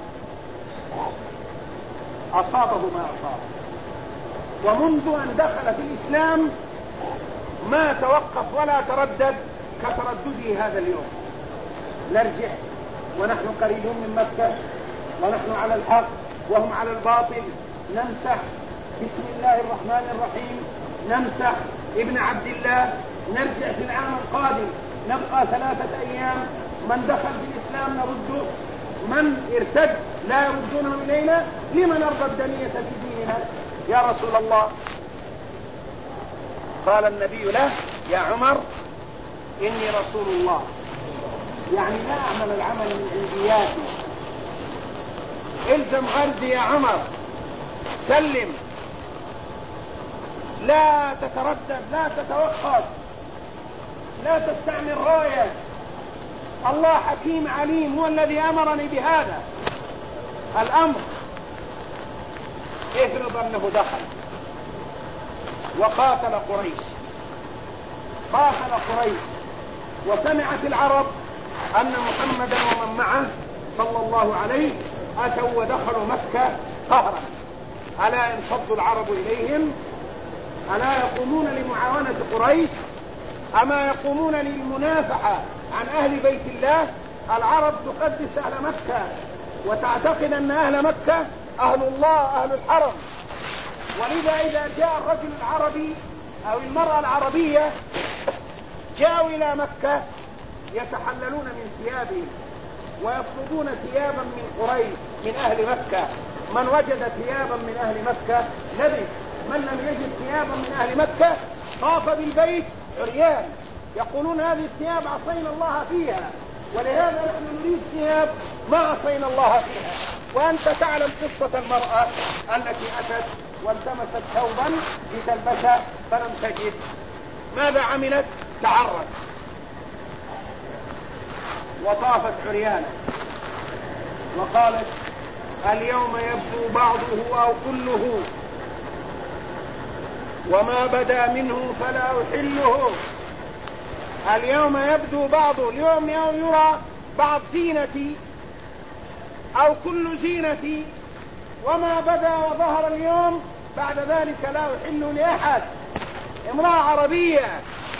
أصابه ما أصابه، ومنذ أن دخل في الإسلام ما توقف ولا تردد كتردده هذا اليوم. نرجع ونحن قريبون من مكة ونحن على الحق وهم على الباطل، نمسح بسم الله الرحمن الرحيم، نمسح ابن عبد الله، نرجع في العام القادم نبقى 3 أيام، من دخل في الإسلام نرده، من ارتد لا يردونه إلينا، لمن نرضى الدنية في ديننا يا رسول الله؟ قال النبي له يا عمر إني رسول الله، يعني لا أعمل العمل من عندياتي، الزم غرزي يا عمر، سلم، لا تتردد، لا تتوقف، لا تستعمل راية، الله حكيم عليم، هو الذي أمرني بهذا الأمر. افرض أنه دخل وقاتل قريش، وسمعت العرب أن محمدا ومن معه صلى الله عليه أتوا ودخلوا مكة قهرا، ألا ينفض العرب إليهم؟ ألا يقومون لمعاونة قريش؟ أما يقومون للمنافحة عن أهل بيت الله؟ العرب تقدس أهل مكة وتعتقد أن أهل مكة أهل الله أهل الحرم، ولذا إذا جاء الرجل العربي أو المرأة العربية جاءوا إلى مكة يتحللون من ثيابهم ويطلبون ثيابا من قريش من أهل مكة. من وجد ثيابا من أهل مكة لبس، من لم يجد ثيابا من أهل مكة طاف بالبيت عريان، يقولون هذه الثياب عصينا الله فيها، ولهذا نحن نريد ثياب ما عصينا الله فيها. وأنت تعلم قصة المرأة التي أتت والتمست ثوبا لتلبسه فلم تجد، ماذا عملت؟ تعرت وطافت عريانا وقالت اليوم يبدو بعضه أو كله، وما بدا منه فلا أحله. اليوم يبدو بعضه، اليوم يرى بعض زينتي أو كل زينتي، وما بدا وظهر اليوم بعد ذلك لا أحل لأحد. امرأة عربية.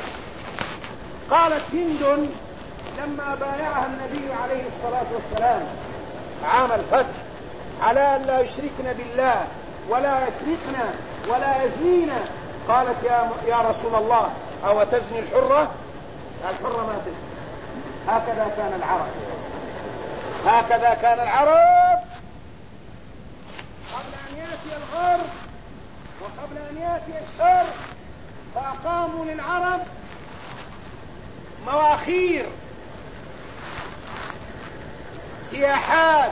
قالت هند لما بايعها النبي عليه الصلاة والسلام عام الفتح على أن لا يشركن بالله ولا يسرقن ولا يزنين، قالت يا رسول الله أو تزني الحرة؟ الحرة ما تزني. هكذا كان العرب، هكذا كان العرب قبل أن يأتي الغرب وقبل أن يأتي الشر، فأقاموا للعرب مواخير، سياحات،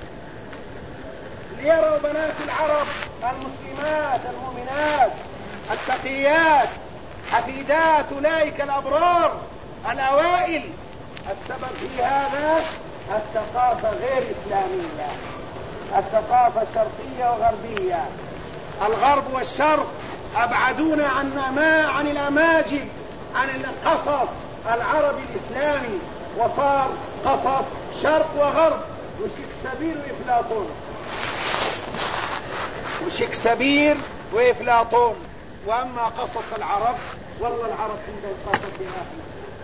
ليروا بنات العرب المسلمات المؤمنات التقيات حفيدات أولئك الأبرار الأوائل. السبب في هذا الثقافة غير إسلامية، الثقافة شرقية وغربية. الغرب والشرق أبعدونا عن الأماجد، عن القصص العربي الإسلامي، وصار قصص شرق وغرب وشكسبير وإفلاطون. وأما قصص العرب، والله العرب عندهم قصص يا أخي،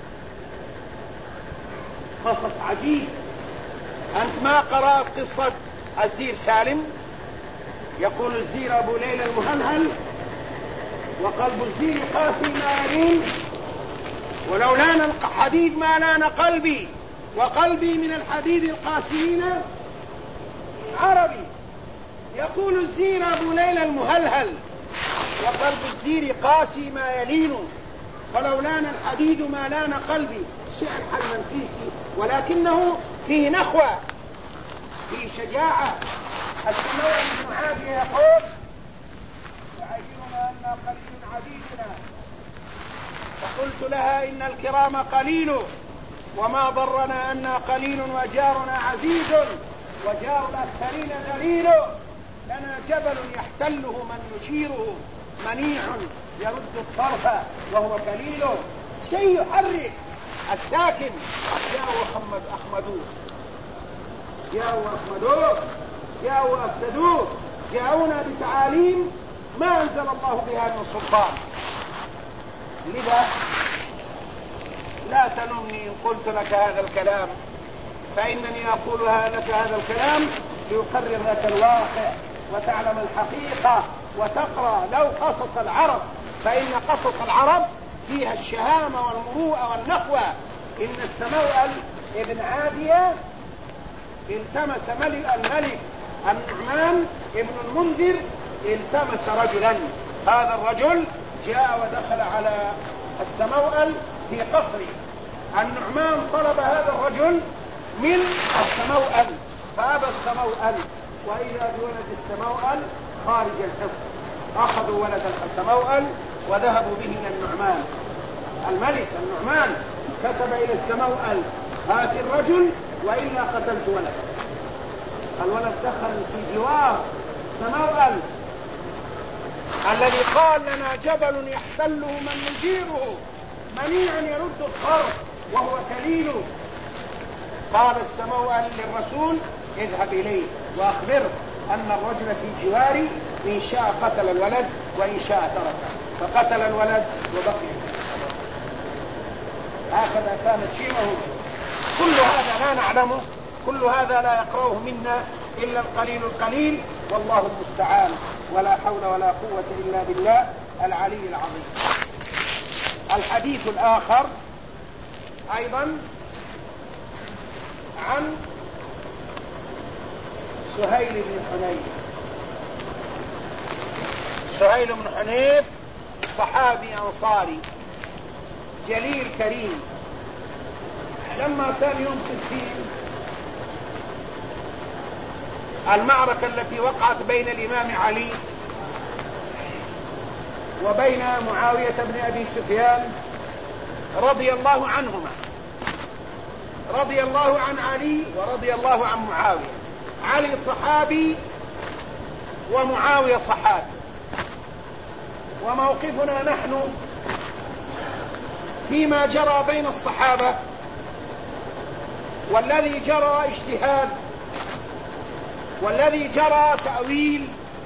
قصص عجيب. أنت ما قرأت قصة الزير سالم؟ يقول الزير أبو ليلى المهلهل وقلب الزير قاسي ما يلين، ولو لان الحديد ما لان قلبي، وقلبي من الحديد القاسيين. عربي. يقول الزير أبو ليلى المهلهل وقلب الزير قاسي ما يلين، فلو لان الحديد ما لان قلبي. شعر حلمنفيسي ولكنه فيه نخوة، في شجاعة. السماء بن عافية يقول يعيرنا أن قليل عديدنا، فقلت لها إن الكرام قليل وما ضرنا أن قليل وجارنا عزيز وجار الأكثرين ذليل، لنا جبل يحتله من يشيره منيع يرد الطرف وهو كليل، شيء يحرك الساكن. جاءوا أخمدوه، جاءوا أخمدوه، جاءوا أفسدوه، جاءونا بتعاليم ما أنزل الله بها من سلطان. لذا لا تلمني إن قلت لك هذا الكلام، فإنني أقول لك هذا الكلام ليقرر لك الواقع وتعلم الحقيقة وتقرأ لو قصص العرب، فإن قصص العرب فيها الشهامة والمروءة والنخوة. إن السموأل ابن عافية التمس الملك النعمان ابن المنذر التمس رجلا، هذا الرجل جاء ودخل على السموأل في قصره. النعمان طلب هذا الرجل من السموأل فأبى السموأل، وإذا بولد السموأل خارج الحصن. أخذوا ولد السموأل وذهبوا به إلى النعمان. الملك النعمان كتب إلى السموأل هات الرجل وإلا قتلت ولد. الولد دخل في جوار سموأل الذي قال لنا جبل يحتله من يجيره منيع يرد الخرق وهو كليل. قال السموأل للرسول اذهب إليه وأخبره أن الرجل في جواري إن شاء قتل الولد وإن شاء تركه، فقتل الولد وبقي. هكذا كانت شيمه. كل هذا لا نعلمه، كل هذا لا يقرأه منا إلا القليل القليل، والله المستعان، ولا حول ولا قوة إلا بالله العلي العظيم. الحديث الآخر أيضا عن سهيل بن حنيف. سهيل بن حنيف صحابي أنصاري جليل كريم. لما كان يوم 60 المعركة التي وقعت بين الإمام علي وبين معاوية بن أبي سفيان رضي الله عنهما، رضي الله عن علي ورضي الله عن معاوية. علي صحابي ومعاوية صحابي، وموقفنا نحن فيما جرى بين الصحابة والذي جرى اجتهاد والذي جرى تأويل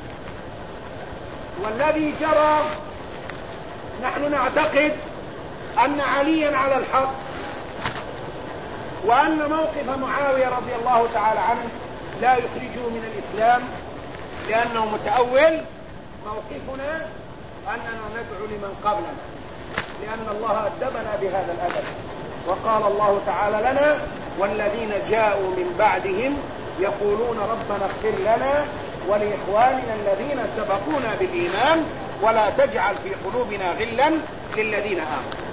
والذي جرى، نحن نعتقد أن عليا على الحق وأن موقف معاوية رضي الله تعالى عنه لا يخرجه من الإسلام لأنه متأول. موقفنا أننا ندعو لمن قبلنا لأن الله أدبنا بهذا الأدب، وقال الله تعالى لنا والذين جاءوا من بعدهم يقولون ربنا اغفر لنا ولإخواننا الذين سبقونا بالإيمان ولا تجعل في قلوبنا غلا للذين آمنوا.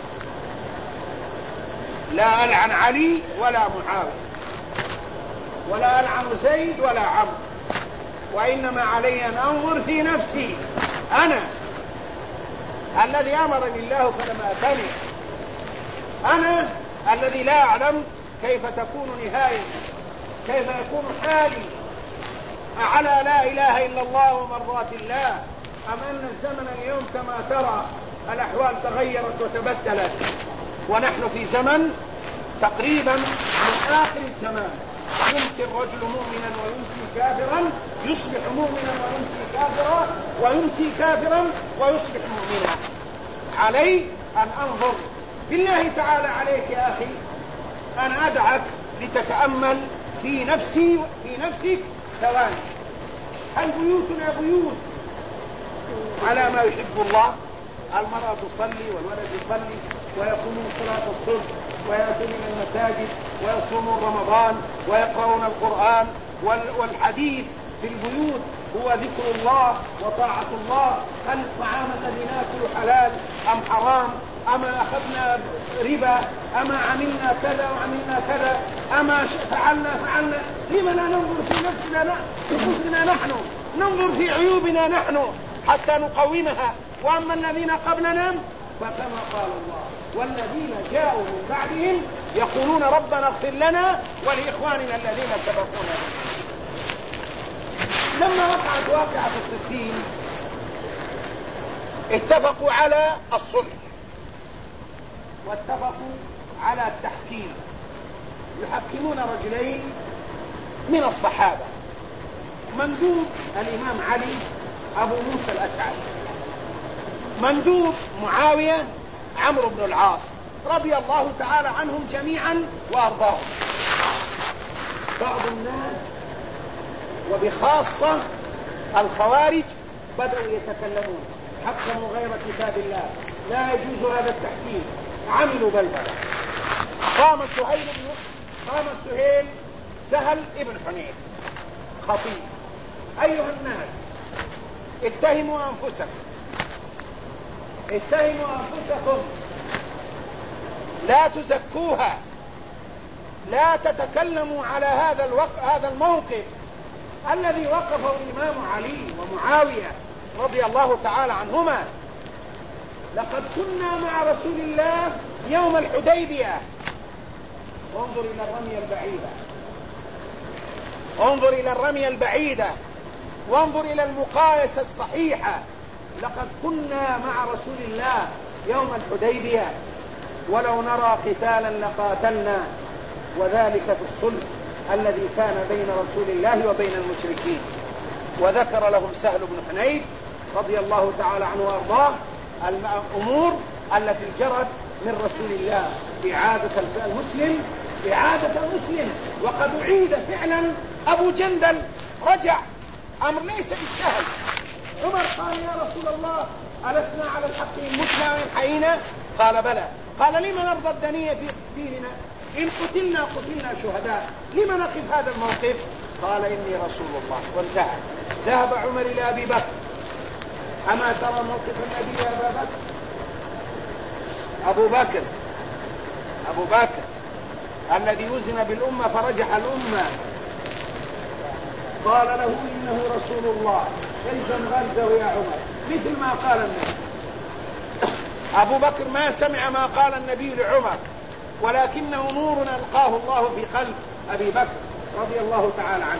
لا ألعن علي ولا معاوية ولا ألعن زيد ولا عمرو، وإنما علي أن أنظر في نفسي أنا الذي أمرني الله فلم أتني، أنا الذي لا أعلم كيف تكون نهايتي، كيف يكون حالي على لا إله إلا الله ومرضات الله، أم أن الزمن اليوم كما ترى الأحوال تغيرت وتبدلت، ونحن في زمن تقريبا من آخر الزمان، يمسي الرجل مؤمنا ويمسي كافرا، يصبح مؤمنا ويمسي كافرا، ويمسي كافرا ويصبح مؤمنا. علي أن أنظر بالله تعالى عليك يا أخي، أنا أدعك لتتأمل في نفسك ثواني. هل بيوتنا بيوت على ما يحب الله؟ المرأة تصلي والولد يصلي ويقومون صلاة الصبح ويأتون من المساجد ويصومون رمضان ويقرؤون القرآن، والحديث في البيوت هو ذكر الله وطاعة الله. هل الطعام الذي ناكل حلال أم حرام؟ أما أخذنا ربا، أما عملنا كذا وعملنا كذا، أما فعلنا. لما لا ننظر في نفسنا نحن، ننظر في عيوبنا نحن حتى نقومها. وأما الذين قبلنا فكما قال الله: والذين جاءوا من بعدهم يقولون ربنا اغفر لنا ولإخواننا الذين سبقونا. لما وقعت واقعة الصفين اتفقوا على الصلح واتفقوا على التحكيم، يحكمون رجلين من الصحابة، مندوب الإمام علي أبو موسى الأشعري، مندوب معاوية عمرو بن العاص رضي الله تعالى عنهم جميعا وأرضاهم. بعض الناس وبخاصة الخوارج بدأوا يتكلمون: حكموا غير كتاب الله، لا يجوز هذا التحكيم، عملوا بلبلة. قام سهل ابن حنيف خطيب: أيها الناس اتهموا أنفسكم، لا تزكوها، لا تتكلموا على هذا الموقف الذي وقفه الإمام علي ومعاوية رضي الله تعالى عنهما. لقد كنا مع رسول الله يوم الحديبية. انظر إلى الرمية البعيدة، وانظر إلى المقايسة الصحيحة. لقد كنا مع رسول الله يوم الحديبية، ولو نرى قتالا لقاتلنا، وذلك في الصلح الذي كان بين رسول الله وبين المشركين. وذكر لهم سهل بن حنيف رضي الله تعالى عنه وارضاه الأمور التي جرت من رسول الله، إعادة المسلم، وقد أعيد فعلا. أبو جندل رجع، أمر ليس بالسهل. عمر قال: يا رسول الله، ألسنا على الحق إن متنا وإن حيينا؟ قال: بلى. قال: لما نرضى الدنية في ديننا؟ إن قتلنا شهداء، لما نقف هذا الموقف؟ قال: إني رسول الله، وانتهى. ذهب عمر إلى أبي بكر: أما ترى موقف النبي يا أبا بكر؟ أبو بكر الذي يوزن بالأمة فرجح الأمة، قال له: إنه رسول الله، الزم غرزه يا عمر، مثل ما قال النبي. أبو بكر ما سمع ما قال النبي لعمر، ولكنه نور ألقاه الله في قلب أبي بكر رضي الله تعالى عنه.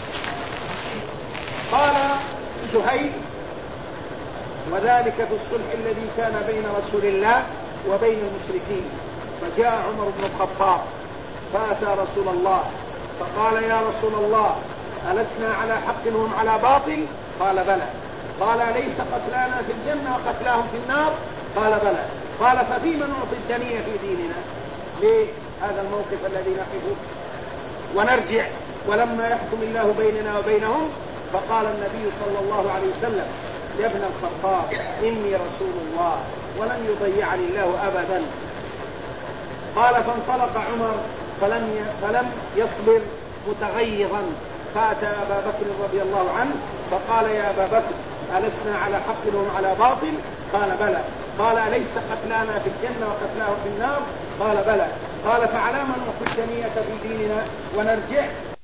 قال زهير: وذلك في الصلح الذي كان بين رسول الله وبين المشركين. فجاء عمر بن الخطاب فأتى رسول الله فقال: يا رسول الله، ألسنا على حق وهم على باطل؟ قال: بلى. قال: ليس قتلانا في الجنة وقتلاهم في النار؟ قال: بلى. قال: ففيما نعطي الدنية في ديننا؟ ليه هذا الموقف الذي نقفه ونرجع ولما يحكم الله بيننا وبينهم؟ فقال النبي صلى الله عليه وسلم: يا ابن الخطاب، إني رسول الله ولن يضيعني الله أبدا. قال: فانطلق عمر فلم يصبر متغيظا، فأتى أبا بكر رضي الله عنه فقال: يا أبا بكر، ألسنا على حق وهم على باطل؟ قال: بلى. قال: أليس قتلانا في الجنة وقتلاهم في النار؟ قال: بلى. قال: فعلى ما نعطي الدنية في ديننا ونرجع؟